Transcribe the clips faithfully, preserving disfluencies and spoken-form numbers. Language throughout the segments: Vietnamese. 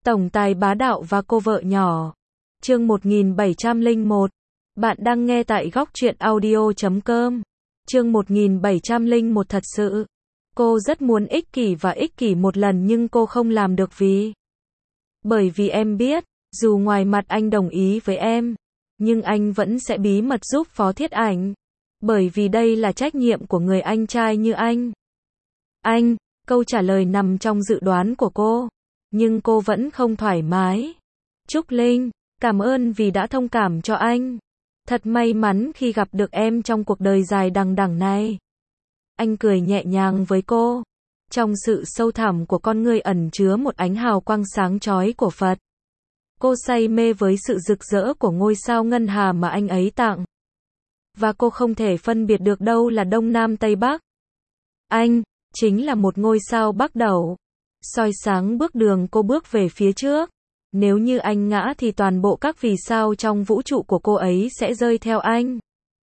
Tổng tài bá đạo và cô vợ nhỏ. Chương một nghìn bảy trăm lẻ một. Bạn đang nghe tại góc truyện audio chấm com. Chương một nghìn bảy trăm lẻ một thật sự. Cô rất muốn ích kỷ và ích kỷ một lần nhưng cô không làm được vì. Bởi vì em biết, dù ngoài mặt anh đồng ý với em, nhưng anh vẫn sẽ bí mật giúp Phó Thiết Ảnh. Bởi vì đây là trách nhiệm của người anh trai như anh. Anh, câu trả lời nằm trong dự đoán của cô. Nhưng cô vẫn không thoải mái. Trúc Linh, cảm ơn vì đã thông cảm cho anh. Thật may mắn khi gặp được em trong cuộc đời dài đằng đẵng này. Anh cười nhẹ nhàng với cô. Trong sự sâu thẳm của con người ẩn chứa một ánh hào quang sáng chói của Phật. Cô say mê với sự rực rỡ của ngôi sao ngân hà mà anh ấy tặng. Và cô không thể phân biệt được đâu là Đông Nam Tây Bắc. Anh, chính là một ngôi sao bắc đầu. Soi sáng bước đường cô bước về phía trước. Nếu như anh ngã thì toàn bộ các vì sao trong vũ trụ của cô ấy sẽ rơi theo anh.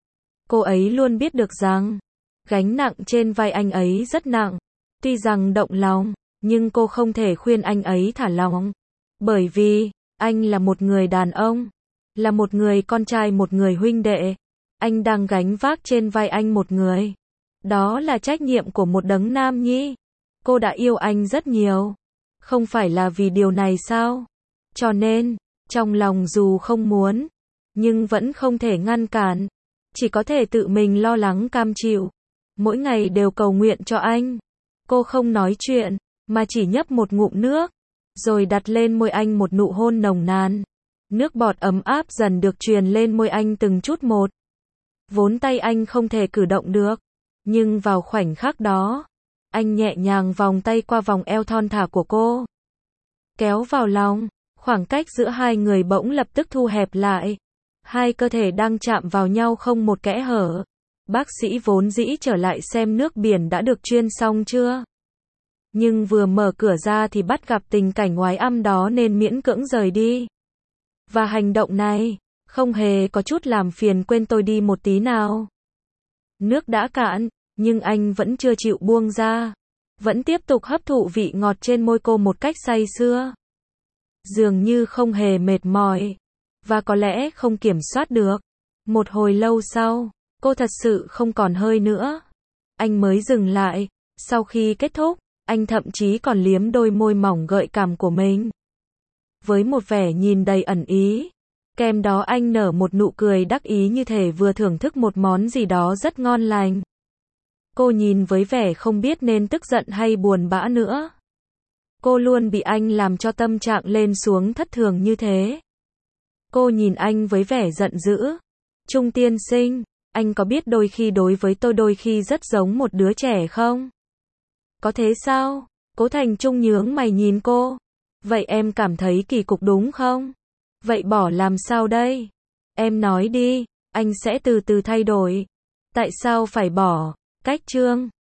Cô ấy luôn biết được rằng, gánh nặng trên vai anh ấy rất nặng. Tuy rằng động lòng, nhưng cô không thể khuyên anh ấy thả lỏng. Bởi vì, anh là một người đàn ông. Là một người con trai, một người huynh đệ. Anh đang gánh vác trên vai anh một người. Đó là trách nhiệm của một đấng nam nhi. Cô đã yêu anh rất nhiều. Không phải là vì điều này sao? Cho nên, trong lòng dù không muốn, nhưng vẫn không thể ngăn cản. Chỉ có thể tự mình lo lắng cam chịu. Mỗi ngày đều cầu nguyện cho anh. Cô không nói chuyện, mà chỉ nhấp một ngụm nước. Rồi đặt lên môi anh một nụ hôn nồng nàn. Nước bọt ấm áp dần được truyền lên môi anh từng chút một. Vốn tay anh không thể cử động được. Nhưng vào khoảnh khắc đó, anh nhẹ nhàng vòng tay qua vòng eo thon thả của cô. Kéo vào lòng, khoảng cách giữa hai người bỗng lập tức thu hẹp lại. Hai cơ thể đang chạm vào nhau không một kẽ hở. Bác sĩ vốn dĩ trở lại xem nước biển đã được chuyên xong chưa. Nhưng vừa mở cửa ra thì bắt gặp tình cảnh oái âm đó nên miễn cưỡng rời đi. Và hành động này, không hề có chút làm phiền quên tôi đi một tí nào. Nước đã cạn, nhưng anh vẫn chưa chịu buông ra. Vẫn tiếp tục hấp thụ vị ngọt trên môi cô một cách say sưa. Dường như không hề mệt mỏi. Và có lẽ không kiểm soát được. Một hồi lâu sau, cô thật sự không còn hơi nữa. Anh mới dừng lại. Sau khi kết thúc, anh thậm chí còn liếm đôi môi mỏng gợi cảm của mình. Với một vẻ nhìn đầy ẩn ý. Kèm đó anh nở một nụ cười đắc ý như thể vừa thưởng thức một món gì đó rất ngon lành. Cô nhìn với vẻ không biết nên tức giận hay buồn bã nữa. Cô luôn bị anh làm cho tâm trạng lên xuống thất thường như thế. Cô nhìn anh với vẻ giận dữ. Trung tiên sinh, anh có biết đôi khi đối với tôi đôi khi rất giống một đứa trẻ không? Có thế sao? Cố Thành Trung nhướng mày nhìn cô. Vậy em cảm thấy kỳ cục đúng không? Vậy bỏ làm sao đây? Em nói đi, anh sẽ từ từ thay đổi. Tại sao phải bỏ? Cách chương